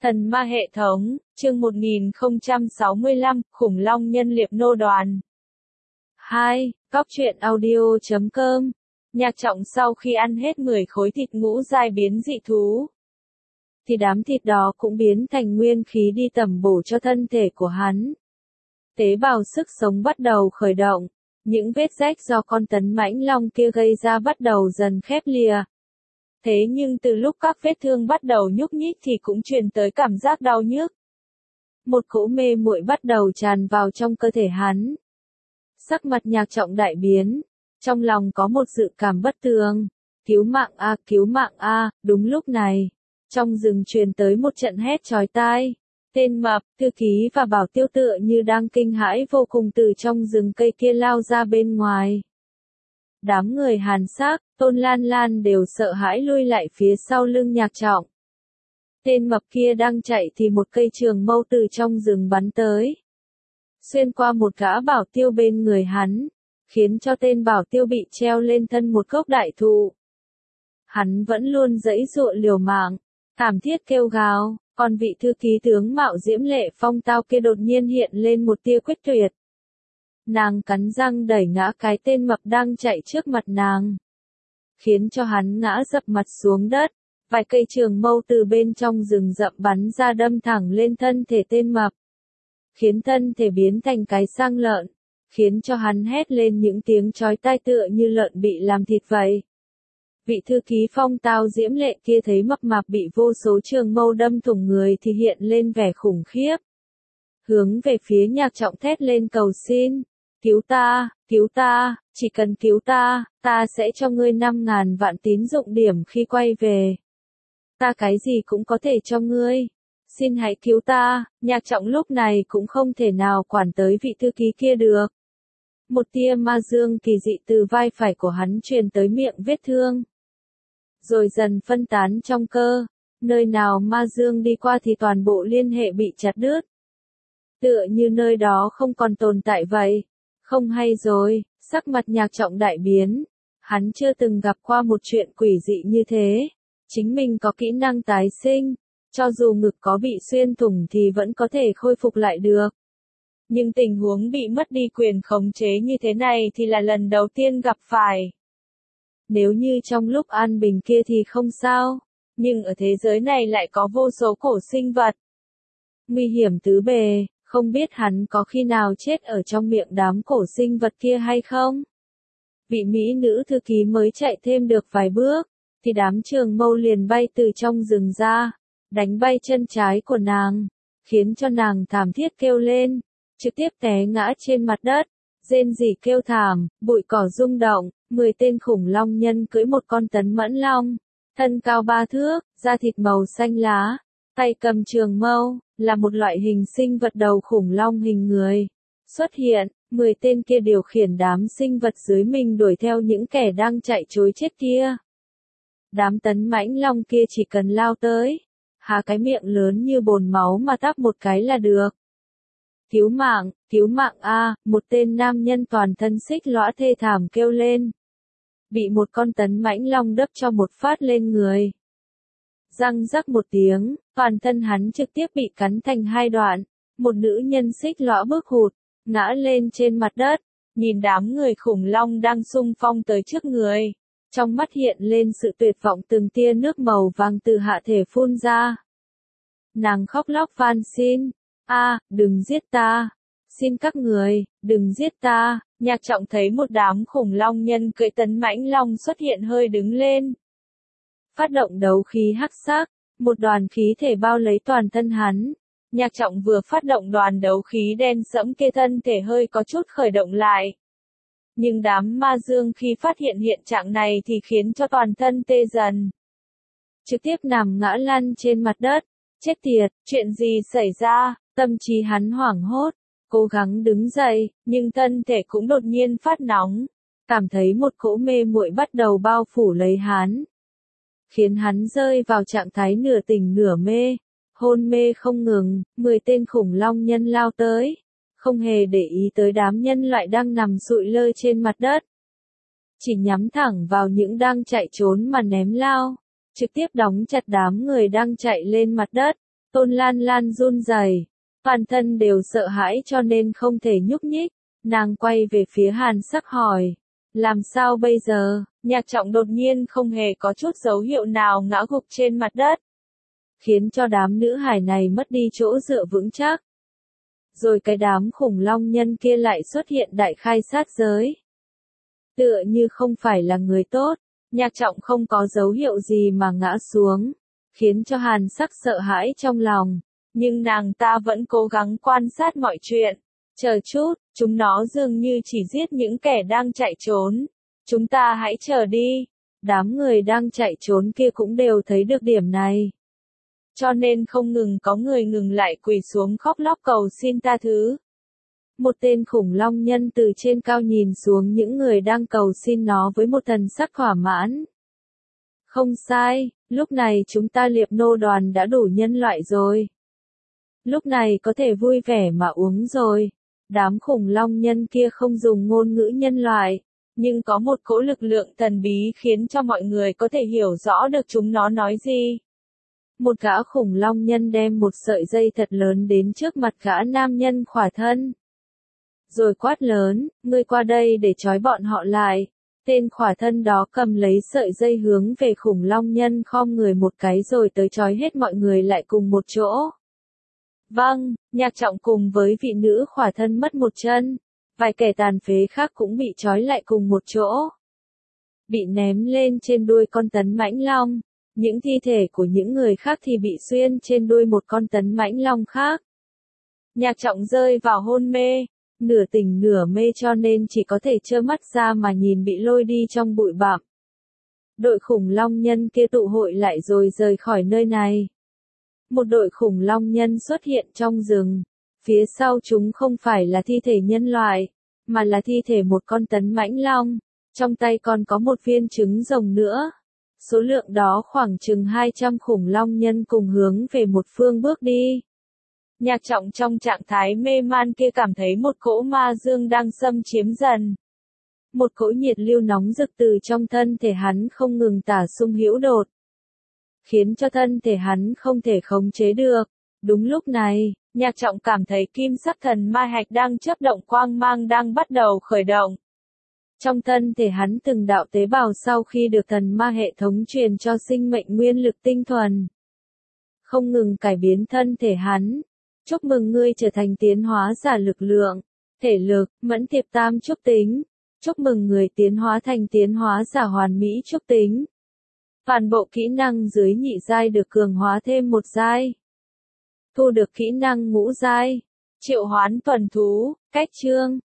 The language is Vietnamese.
Thần ma hệ thống, chương 1065, khủng long nhân liệp nô đoàn. 2. Cóc truyện audio.com. Nhạc Trọng sau khi ăn hết 10 khối thịt ngũ giai biến dị thú, thì đám thịt đó cũng biến thành nguyên khí đi tẩm bổ cho thân thể của hắn. Tế bào sức sống bắt đầu khởi động, những vết rách do con tấn mãnh long kia gây ra bắt đầu dần khép lìa. Thế nhưng từ lúc các vết thương bắt đầu nhúc nhích thì cũng truyền tới cảm giác đau nhức. Một cỗ mê muội bắt đầu tràn vào trong cơ thể hắn. Sắc mặt Nhạc Trọng đại biến, trong lòng có một dự cảm bất tường. Cứu mạng a, đúng lúc này, trong rừng truyền tới một trận hét chói tai. Tên Mập, Thư Ký và Bảo Tiêu tựa như đang kinh hãi vô cùng từ trong rừng cây kia lao ra bên ngoài. Đám người Hàn Sắc, Tôn Lan Lan đều sợ hãi lui lại phía sau lưng Nhạc Trọng. Tên Mập kia đang chạy thì một cây trường mâu từ trong rừng bắn tới, xuyên qua một gã Bảo Tiêu bên người hắn, khiến cho tên Bảo Tiêu bị treo lên thân một gốc đại thụ. Hắn vẫn luôn giãy giụa liều mạng, thảm thiết kêu gào, còn vị thư ký tướng mạo diễm lệ phong tao kia đột nhiên hiện lên một tia quyết tuyệt. Nàng cắn răng đẩy ngã cái tên Mập đang chạy trước mặt nàng, khiến cho hắn ngã dập mặt xuống đất. Vài cây trường mâu từ bên trong rừng rậm bắn ra đâm thẳng lên thân thể tên Mập, khiến thân thể biến thành cái xác lợn, khiến cho hắn hét lên những tiếng chói tai tựa như lợn bị làm thịt vậy. Vị thư ký phong tao diễm lệ kia thấy Mập Mạp bị vô số trường mâu đâm thủng người thì hiện lên vẻ khủng khiếp, hướng về phía Nhạc Trọng thét lên cầu xin. Cứu ta, chỉ cần cứu ta, ta sẽ cho ngươi 5.000 vạn tín dụng điểm khi quay về. Ta cái gì cũng có thể cho ngươi. Xin hãy cứu ta. Nhạc Trọng lúc này cũng không thể nào quản tới vị thư ký kia được. Một tia ma dương kỳ dị từ vai phải của hắn truyền tới miệng vết thương, rồi dần phân tán trong cơ. Nơi nào ma dương đi qua thì toàn bộ liên hệ bị chặt đứt, tựa như nơi đó không còn tồn tại vậy. Không hay rồi, sắc mặt Nhạc Trọng đại biến. Hắn chưa từng gặp qua một chuyện quỷ dị như thế. Chính mình có kỹ năng tái sinh, cho dù ngực có bị xuyên thủng thì vẫn có thể khôi phục lại được. Nhưng tình huống bị mất đi quyền khống chế như thế này thì là lần đầu tiên gặp phải. Nếu như trong lúc an bình kia thì không sao, nhưng ở thế giới này lại có vô số cổ sinh vật nguy hiểm tứ bề. Không biết hắn có khi nào chết ở trong miệng đám cổ sinh vật kia hay không? Vị mỹ nữ thư ký mới chạy thêm được vài bước, thì đám trường mâu liền bay từ trong rừng ra, đánh bay chân trái của nàng, khiến cho nàng thảm thiết kêu lên, trực tiếp té ngã trên mặt đất, rên rỉ kêu thảm, bụi cỏ rung động. 10 tên khủng long nhân cưỡi một con tấn mãnh long, thân cao 3 thước, da thịt màu xanh lá, tay cầm trường mâu, là một loại hình sinh vật đầu khủng long hình người. Xuất hiện, 10 tên kia điều khiển đám sinh vật dưới mình đuổi theo những kẻ đang chạy trối chết kia. Đám tấn mãnh long kia chỉ cần lao tới, há cái miệng lớn như bồn máu mà tắp một cái là được. Cứu mạng a, một tên nam nhân toàn thân xích lõa thê thảm kêu lên. Bị một con tấn mãnh long đập cho một phát lên người. Răng rắc một tiếng, toàn thân hắn trực tiếp bị cắn thành 2 đoạn. Một nữ nhân xích lõa bước hụt, ngã lên trên mặt đất, nhìn đám người khủng long đang xung phong tới trước người. Trong mắt hiện lên sự tuyệt vọng, từng tia nước màu vàng từ hạ thể phun ra. Nàng khóc lóc van xin, đừng giết ta, xin các người, đừng giết ta. Nhạc Trọng thấy một đám khủng long nhân cưỡi tấn mãnh long xuất hiện hơi đứng lên. Phát động đấu khí hắc sắc, một đoàn khí thể bao lấy toàn thân hắn. Nhạc Trọng vừa phát động đoàn đấu khí đen sẫm kia thân thể hơi có chút khởi động lại. Nhưng đám ma dương khi phát hiện hiện trạng này thì khiến cho toàn thân tê dần, trực tiếp nằm ngã lăn trên mặt đất. Chết tiệt, chuyện gì xảy ra? Tâm trí hắn hoảng hốt, cố gắng đứng dậy, nhưng thân thể cũng đột nhiên phát nóng, cảm thấy một cỗ mê muội bắt đầu bao phủ lấy hắn, khiến hắn rơi vào trạng thái nửa tỉnh nửa mê, hôn mê không ngừng. 10 tên khủng long nhân lao tới, không hề để ý tới đám nhân loại đang nằm sụi lơ trên mặt đất, chỉ nhắm thẳng vào những đang chạy trốn mà ném lao, trực tiếp đóng chặt đám người đang chạy lên mặt đất. Tôn Lan Lan run rẩy, toàn thân đều sợ hãi cho nên không thể nhúc nhích. Nàng quay về phía Hàn Sắc hỏi, làm sao bây giờ? Nhạc Trọng đột nhiên không hề có chút dấu hiệu nào ngã gục trên mặt đất, khiến cho đám nữ hài này mất đi chỗ dựa vững chắc. Rồi cái đám khủng long nhân kia lại xuất hiện đại khai sát giới. Tựa như không phải là người tốt, Nhạc Trọng không có dấu hiệu gì mà ngã xuống, khiến cho Hàn Sắc sợ hãi trong lòng, nhưng nàng ta vẫn cố gắng quan sát mọi chuyện. Chờ chút, chúng nó dường như chỉ giết những kẻ đang chạy trốn. Chúng ta hãy chờ đi. Đám người đang chạy trốn kia cũng đều thấy được điểm này. Cho nên không ngừng có người ngừng lại quỳ xuống khóc lóc cầu xin tha thứ. Một tên khủng long nhân từ trên cao nhìn xuống những người đang cầu xin nó với một thần sắc thỏa mãn. Không sai, lúc này chúng ta Liệp Nô đoàn đã đủ nhân loại rồi. Lúc này có thể vui vẻ mà uống rồi. Đám khủng long nhân kia không dùng ngôn ngữ nhân loại, nhưng có một cỗ lực lượng thần bí khiến cho mọi người có thể hiểu rõ được chúng nó nói gì. Một gã khủng long nhân đem một sợi dây thật lớn đến trước mặt gã nam nhân khỏa thân. Rồi quát lớn, ngươi qua đây để trói bọn họ lại. Tên khỏa thân đó cầm lấy sợi dây hướng về khủng long nhân khom người một cái rồi tới trói hết mọi người lại cùng một chỗ. Vâng, Nhạc Trọng cùng với vị nữ khỏa thân mất một chân. Vài kẻ tàn phế khác cũng bị trói lại cùng một chỗ. Bị ném lên trên đuôi con tấn mãnh long. Những thi thể của những người khác thì bị xuyên trên đuôi một con tấn mãnh long khác. Nhạc Trọng rơi vào hôn mê, nửa tỉnh nửa mê cho nên chỉ có thể trơ mắt ra mà nhìn bị lôi đi trong bụi bặm. Đội khủng long nhân kia tụ hội lại rồi rời khỏi nơi này. Một đội khủng long nhân xuất hiện trong rừng. Phía sau chúng không phải là thi thể nhân loại, mà là thi thể một con tấn mãnh long. Trong tay còn có một viên trứng rồng nữa. Số lượng đó khoảng chừng 200 khủng long nhân cùng hướng về một phương bước đi. Nhạc Trọng trong trạng thái mê man kia cảm thấy một cỗ ma dương đang xâm chiếm dần. Một cỗ nhiệt lưu nóng rực từ trong thân thể hắn không ngừng tả sung hữu đột, khiến cho thân thể hắn không thể khống chế được. Đúng lúc này, Nhạc Trọng cảm thấy kim sắc thần ma hạch đang chớp động quang mang đang bắt đầu khởi động. Trong thân thể hắn từng đạo tế bào sau khi được thần ma hệ thống truyền cho sinh mệnh nguyên lực tinh thuần, không ngừng cải biến thân thể hắn. Chúc mừng ngươi trở thành tiến hóa giả lực lượng, thể lực, mẫn tiệp tam trúc tính. Chúc mừng người tiến hóa thành tiến hóa giả hoàn mỹ trúc tính. Toàn bộ kỹ năng dưới nhị giai được cường hóa thêm một giai. Thu được kỹ năng ngũ giai, triệu hoán tuần thú, cách chương.